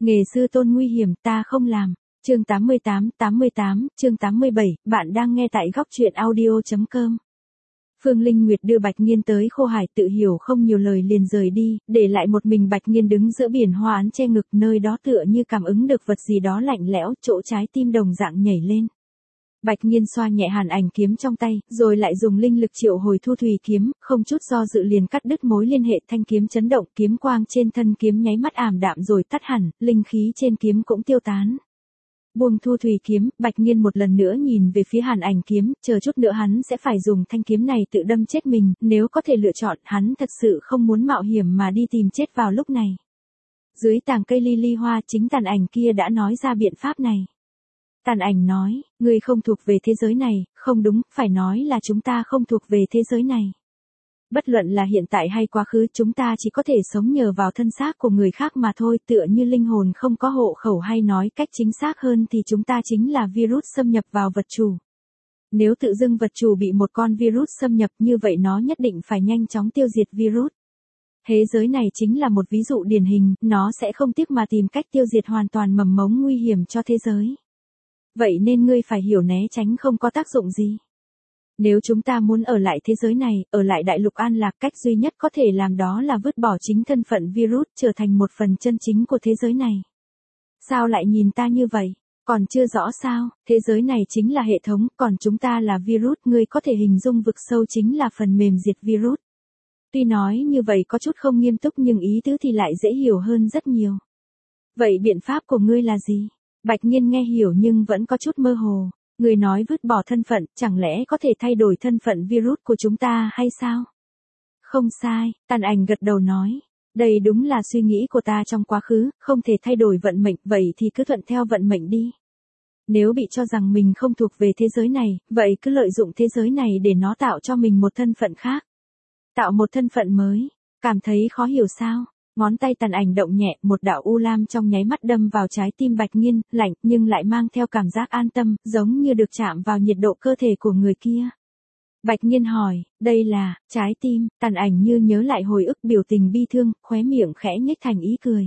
Nghề sư tôn nguy hiểm, ta không làm. Chương 88, chương 87, bạn đang nghe tại góc truyện audio.com. Phương Linh Nguyệt đưa Bạch Nghiên tới Khô Hải, tự hiểu không nhiều lời liền rời đi, để lại một mình Bạch Nghiên đứng giữa biển hoa án che ngực, nơi đó tựa như cảm ứng được vật gì đó lạnh lẽo, chỗ trái tim đồng dạng nhảy lên. Bạch Nghiên xoa nhẹ hàn ảnh kiếm trong tay, rồi lại dùng linh lực triệu hồi thu thủy kiếm, không chút do dự liền cắt đứt mối liên hệ, thanh kiếm chấn động, kiếm quang trên thân kiếm nháy mắt ảm đạm rồi tắt hẳn, linh khí trên kiếm cũng tiêu tán. Buông thu thủy kiếm, Bạch Nghiên một lần nữa nhìn về phía hàn ảnh kiếm, chờ chút nữa hắn sẽ phải dùng thanh kiếm này tự đâm chết mình, nếu có thể lựa chọn, hắn thật sự không muốn mạo hiểm mà đi tìm chết vào lúc này. Dưới tàng cây ly hoa, chính Tàn Ảnh kia đã nói ra biện pháp này. Tàn Ảnh nói, ngươi không thuộc về thế giới này, không đúng, phải nói là chúng ta không thuộc về thế giới này. Bất luận là hiện tại hay quá khứ, chúng ta chỉ có thể sống nhờ vào thân xác của người khác mà thôi, tựa như linh hồn không có hộ khẩu, hay nói cách chính xác hơn thì chúng ta chính là virus xâm nhập vào vật chủ. Nếu tự dưng vật chủ bị một con virus xâm nhập, như vậy nó nhất định phải nhanh chóng tiêu diệt virus. Thế giới này chính là một ví dụ điển hình, nó sẽ không tiếc mà tìm cách tiêu diệt hoàn toàn mầm mống nguy hiểm cho thế giới. Vậy nên ngươi phải hiểu né tránh không có tác dụng gì. Nếu chúng ta muốn ở lại thế giới này, ở lại đại lục an lạc, cách duy nhất có thể làm đó là vứt bỏ chính thân phận virus, trở thành một phần chân chính của thế giới này. Sao lại nhìn ta như vậy? Còn chưa rõ sao? Thế giới này chính là hệ thống, còn chúng ta là virus, ngươi có thể hình dung vực sâu chính là phần mềm diệt virus. Tuy nói như vậy có chút không nghiêm túc nhưng ý tứ thì lại dễ hiểu hơn rất nhiều. Vậy biện pháp của ngươi là gì? Bạch Nghiên nghe hiểu nhưng vẫn có chút mơ hồ. Người nói vứt bỏ thân phận, chẳng lẽ có thể thay đổi thân phận virus của chúng ta hay sao? Không sai, Tàn Ảnh gật đầu nói. Đây đúng là suy nghĩ của ta trong quá khứ, không thể thay đổi vận mệnh, vậy thì cứ thuận theo vận mệnh đi. Nếu bị cho rằng mình không thuộc về thế giới này, vậy cứ lợi dụng thế giới này để nó tạo cho mình một thân phận khác. Tạo một thân phận mới, cảm thấy khó hiểu sao? Ngón tay Tàn Ảnh động nhẹ, một đạo u lam trong nháy mắt đâm vào trái tim Bạch Nghiên, lạnh nhưng lại mang theo cảm giác an tâm, giống như được chạm vào nhiệt độ cơ thể của người kia. Bạch Nghiên hỏi, đây là trái tim? Tàn Ảnh như nhớ lại hồi ức, biểu tình bi thương, khóe miệng khẽ nhếch thành ý cười.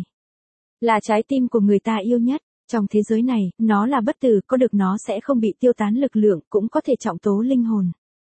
Là trái tim của người ta yêu nhất. Trong thế giới này, nó là bất tử, có được nó sẽ không bị tiêu tán lực lượng, cũng có thể trọng tố linh hồn.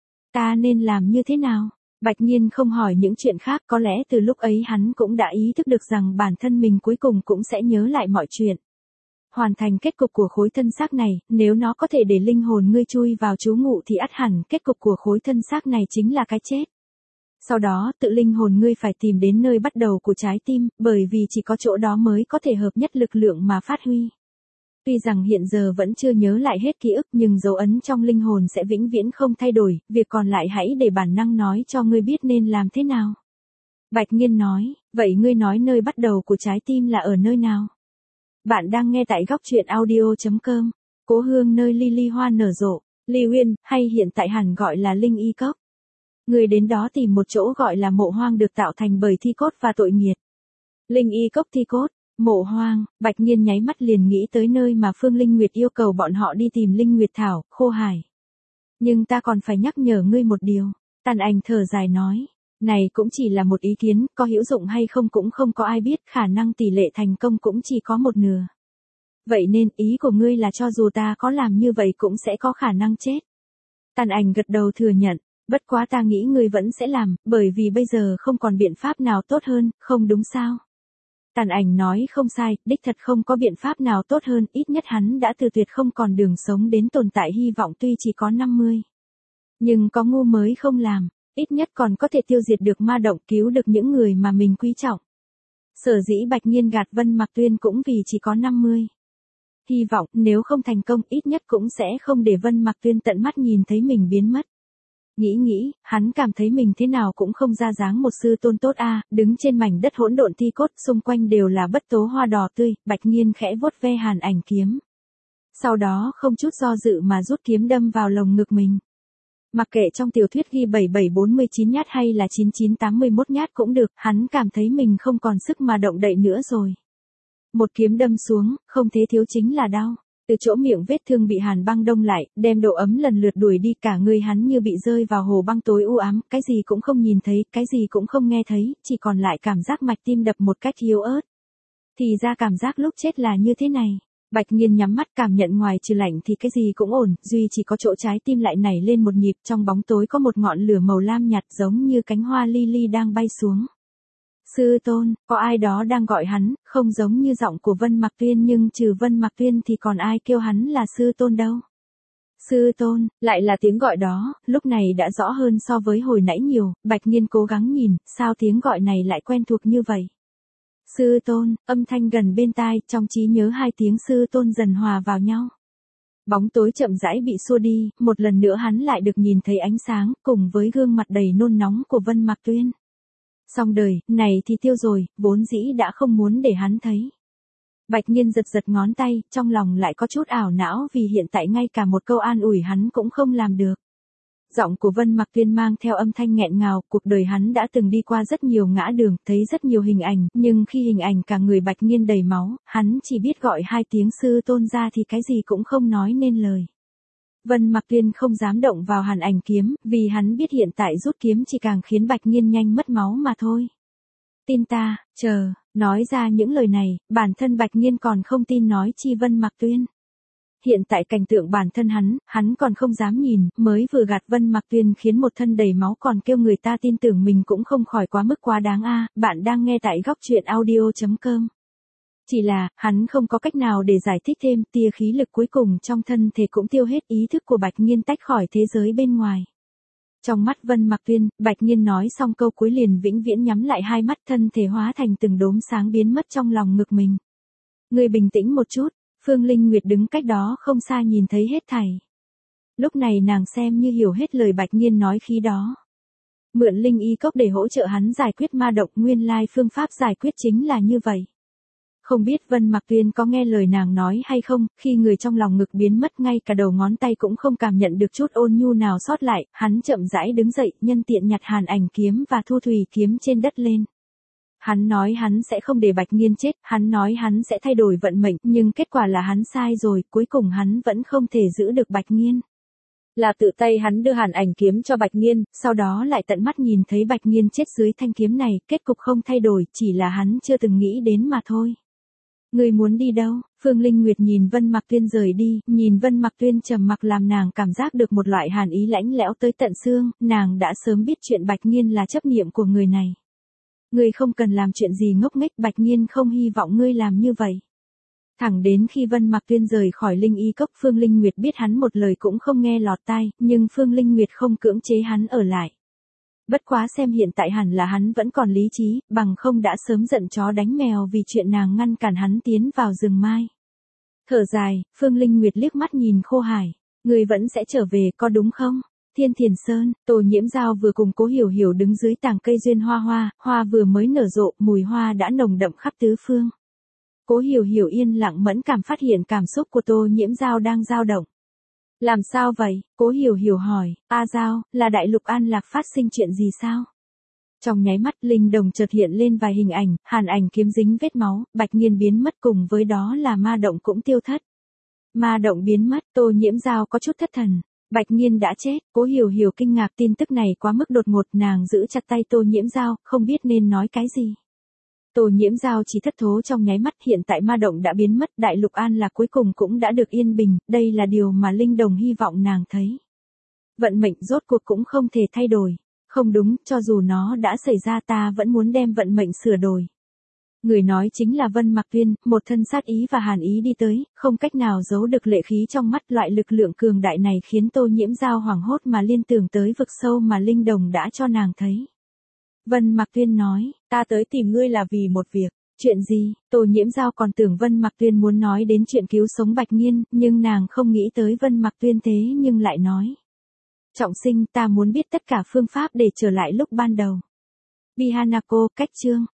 Ta nên làm như thế nào? Bạch Nghiên không hỏi những chuyện khác, có lẽ từ lúc ấy hắn cũng đã ý thức được rằng bản thân mình cuối cùng cũng sẽ nhớ lại mọi chuyện. Hoàn thành kết cục của khối thân xác này, nếu nó có thể để linh hồn ngươi chui vào trú ngụ thì ắt hẳn kết cục của khối thân xác này chính là cái chết. Sau đó, tự linh hồn ngươi phải tìm đến nơi bắt đầu của trái tim, bởi vì chỉ có chỗ đó mới có thể hợp nhất lực lượng mà phát huy. Tuy rằng hiện giờ vẫn chưa nhớ lại hết ký ức nhưng dấu ấn trong linh hồn sẽ vĩnh viễn không thay đổi, việc còn lại hãy để bản năng nói cho ngươi biết nên làm thế nào. Bạch Nghiên nói, vậy ngươi nói nơi bắt đầu của trái tim là ở nơi nào? Bạn đang nghe tại góc truyện audio.com, Cố Hương nơi ly hoa nở rộ, Ly Uyên, hay hiện tại hẳn gọi là Linh Y Cốc. Ngươi đến đó tìm một chỗ gọi là mộ hoang được tạo thành bởi thi cốt và tội nghiệt. Linh Y Cốc thi cốt. Mộ hoang, Bạch Nghiên nháy mắt liền nghĩ tới nơi mà Phương Linh Nguyệt yêu cầu bọn họ đi tìm Linh Nguyệt Thảo, Khô Hải. Nhưng ta còn phải nhắc nhở ngươi một điều, Tàn Ảnh thở dài nói. Này cũng chỉ là một ý kiến, có hữu dụng hay không cũng không có ai biết, khả năng tỷ lệ thành công cũng chỉ có một nửa. Vậy nên ý của ngươi là cho dù ta có làm như vậy cũng sẽ có khả năng chết. Tàn Ảnh gật đầu thừa nhận, bất quá ta nghĩ ngươi vẫn sẽ làm, bởi vì bây giờ không còn biện pháp nào tốt hơn, không đúng sao? Tàn Ảnh nói không sai, đích thật không có biện pháp nào tốt hơn, ít nhất hắn đã từ tuyệt không còn đường sống đến tồn tại hy vọng tuy chỉ có 50. Nhưng có ngu mới không làm, ít nhất còn có thể tiêu diệt được ma động, cứu được những người mà mình quý trọng. Sở dĩ Bạch Nghiên gạt Vân Mạc Tuyên cũng vì chỉ có 50. Hy vọng, nếu không thành công, ít nhất cũng sẽ không để Vân Mạc Tuyên tận mắt nhìn thấy mình biến mất. Nghĩ, hắn cảm thấy mình thế nào cũng không ra dáng một sư tôn tốt đứng trên mảnh đất hỗn độn thi cốt, xung quanh đều là bất tố hoa đỏ tươi, Bạch Nghiên khẽ vuốt ve hàn ảnh kiếm. Sau đó không chút do dự mà rút kiếm đâm vào lồng ngực mình. Mặc kệ trong tiểu thuyết ghi 7749 nhát hay là 9981 nhát cũng được, hắn cảm thấy mình không còn sức mà động đậy nữa rồi. Một kiếm đâm xuống, không thế thiếu chính là đau. Từ chỗ miệng vết thương bị hàn băng đông lại, đem độ ấm lần lượt đuổi đi, cả người hắn như bị rơi vào hồ băng tối u ám, cái gì cũng không nhìn thấy, cái gì cũng không nghe thấy, chỉ còn lại cảm giác mạch tim đập một cách yếu ớt. Thì ra cảm giác lúc chết là như thế này. Bạch Nhiên nhắm mắt cảm nhận ngoài trừ lạnh thì cái gì cũng ổn, duy chỉ có chỗ trái tim lại nảy lên một nhịp, trong bóng tối có một ngọn lửa màu lam nhạt giống như cánh hoa li đang bay xuống. Sư tôn, có ai đó đang gọi hắn, không giống như giọng của Vân Mặc Tuyên, nhưng trừ Vân Mặc Tuyên thì còn ai kêu hắn là sư tôn đâu. Sư tôn, lại là tiếng gọi đó, lúc này đã rõ hơn so với hồi nãy nhiều, Bạch Nhiên cố gắng nhìn, sao tiếng gọi này lại quen thuộc như vậy. Sư tôn, âm thanh gần bên tai, trong trí nhớ hai tiếng sư tôn dần hòa vào nhau. Bóng tối chậm rãi bị xua đi, một lần nữa hắn lại được nhìn thấy ánh sáng, cùng với gương mặt đầy nôn nóng của Vân Mặc Tuyên. Xong đời, này thì tiêu rồi, vốn dĩ đã không muốn để hắn thấy. Bạch Nhiên giật giật ngón tay, trong lòng lại có chút ảo não vì hiện tại ngay cả một câu an ủi hắn cũng không làm được. Giọng của Vân Mặc Tuyên mang theo âm thanh nghẹn ngào, cuộc đời hắn đã từng đi qua rất nhiều ngã đường, thấy rất nhiều hình ảnh, nhưng khi hình ảnh cả người Bạch Nhiên đầy máu, hắn chỉ biết gọi hai tiếng sư tôn ra thì cái gì cũng không nói nên lời. Vân Mặc Tuyên không dám động vào hàn ảnh kiếm, vì hắn biết hiện tại rút kiếm chỉ càng khiến Bạch Nhiên nhanh mất máu mà thôi. Tin ta, chờ, nói ra những lời này, bản thân Bạch Nhiên còn không tin nói chi Vân Mặc Tuyên. Hiện tại cảnh tượng bản thân hắn còn không dám nhìn, mới vừa gạt Vân Mặc Tuyên khiến một thân đầy máu còn kêu người ta tin tưởng mình cũng không khỏi quá mức quá đáng a. Bạn đang nghe tại góc truyện audio.com. Chỉ là, hắn không có cách nào để giải thích thêm, tia khí lực cuối cùng trong thân thể cũng tiêu hết, ý thức của Bạch Nhiên tách khỏi thế giới bên ngoài. Trong mắt Vân Mặc Tuyên, Bạch Nhiên nói xong câu cuối liền vĩnh viễn nhắm lại hai mắt, thân thể hóa thành từng đốm sáng biến mất trong lòng ngực mình. Ngươi bình tĩnh một chút, Phương Linh Nguyệt đứng cách đó không xa nhìn thấy hết thảy. Lúc này nàng xem như hiểu hết lời Bạch Nhiên nói khi đó. Mượn linh y cốc để hỗ trợ hắn giải quyết ma độc, nguyên lai phương pháp giải quyết chính là như vậy. Không biết Vân Mặc Tuyên có nghe lời nàng nói hay không, khi người trong lòng ngực biến mất ngay cả đầu ngón tay cũng không cảm nhận được chút ôn nhu nào sót lại, hắn chậm rãi đứng dậy, nhân tiện nhặt hàn ảnh kiếm và thu thủy kiếm trên đất lên. Hắn nói hắn sẽ không để Bạch Nhiên chết, hắn nói hắn sẽ thay đổi vận mệnh, nhưng kết quả là hắn sai rồi, cuối cùng hắn vẫn không thể giữ được Bạch Nhiên. Là tự tay hắn đưa hàn ảnh kiếm cho Bạch Nhiên, sau đó lại tận mắt nhìn thấy Bạch Nhiên chết dưới thanh kiếm này, kết cục không thay đổi, chỉ là hắn chưa từng nghĩ đến mà thôi. Ngươi muốn đi đâu? Phương Linh Nguyệt nhìn Vân Mặc Tuyên rời đi, nhìn Vân Mặc Tuyên trầm mặc làm nàng cảm giác được một loại hàn ý lãnh lẽo tới tận xương, nàng đã sớm biết chuyện Bạch Nhiên là chấp niệm của người này. Ngươi không cần làm chuyện gì ngốc nghếch, Bạch Nhiên không hy vọng ngươi làm như vậy. Thẳng đến khi Vân Mặc Tuyên rời khỏi linh y cốc, Phương Linh Nguyệt biết hắn một lời cũng không nghe lọt tai, nhưng Phương Linh Nguyệt không cưỡng chế hắn ở lại. Bất quá xem hiện tại hẳn là hắn vẫn còn lý trí, bằng không đã sớm giận chó đánh mèo vì chuyện nàng ngăn cản hắn tiến vào rừng mai. Thở dài, Phương Linh Nguyệt liếc mắt nhìn Khô Hải. Ngươi vẫn sẽ trở về, có đúng không? Thiên Thiền Sơn, Tô Nhiễm Giao vừa cùng Cố Hiểu Hiểu đứng dưới tàng cây duyên hoa, hoa vừa mới nở rộ, mùi hoa đã nồng đậm khắp tứ phương. Cố Hiểu Hiểu yên lặng mẫn cảm phát hiện cảm xúc của Tô Nhiễm Giao đang dao động. Làm sao vậy? Cố Hiểu Hiểu hỏi, A Giao, là Đại Lục An Lạc phát sinh chuyện gì sao? Trong nháy mắt linh đồng chợt hiện lên vài hình ảnh, hàn ảnh kiếm dính vết máu, Bạch Nhiên biến mất cùng với đó là ma động cũng tiêu thất. Ma động biến mất, Tô Nhiễm Giao có chút thất thần. Bạch Nhiên đã chết, Cố Hiểu Hiểu kinh ngạc, tin tức này quá mức đột ngột, nàng giữ chặt tay Tô Nhiễm Giao, không biết nên nói cái gì. Tô Nhiễm Giao chỉ thất thố trong nháy mắt, hiện tại ma động đã biến mất, Đại Lục An Lạc cuối cùng cũng đã được yên bình, đây là điều mà linh đồng hy vọng nàng thấy. Vận mệnh rốt cuộc cũng không thể thay đổi. Không đúng, cho dù nó đã xảy ra ta vẫn muốn đem vận mệnh sửa đổi. Người nói chính là Vân Mặc Tuyên, một thân sát ý và hàn ý đi tới, không cách nào giấu được lệ khí trong mắt, loại lực lượng cường đại này khiến Tô Nhiễm Giao hoảng hốt mà liên tưởng tới vực sâu mà linh đồng đã cho nàng thấy. Vân Mặc Tuyên nói, ta tới tìm ngươi là vì một việc. Chuyện gì? Tô Nhiễm Giao còn tưởng Vân Mặc Tuyên muốn nói đến chuyện cứu sống Bạch Nhiên, nhưng nàng không nghĩ tới Vân Mặc Tuyên thế nhưng lại nói. Trọng sinh, ta muốn biết tất cả phương pháp để trở lại lúc ban đầu. Bihanako, cách chương.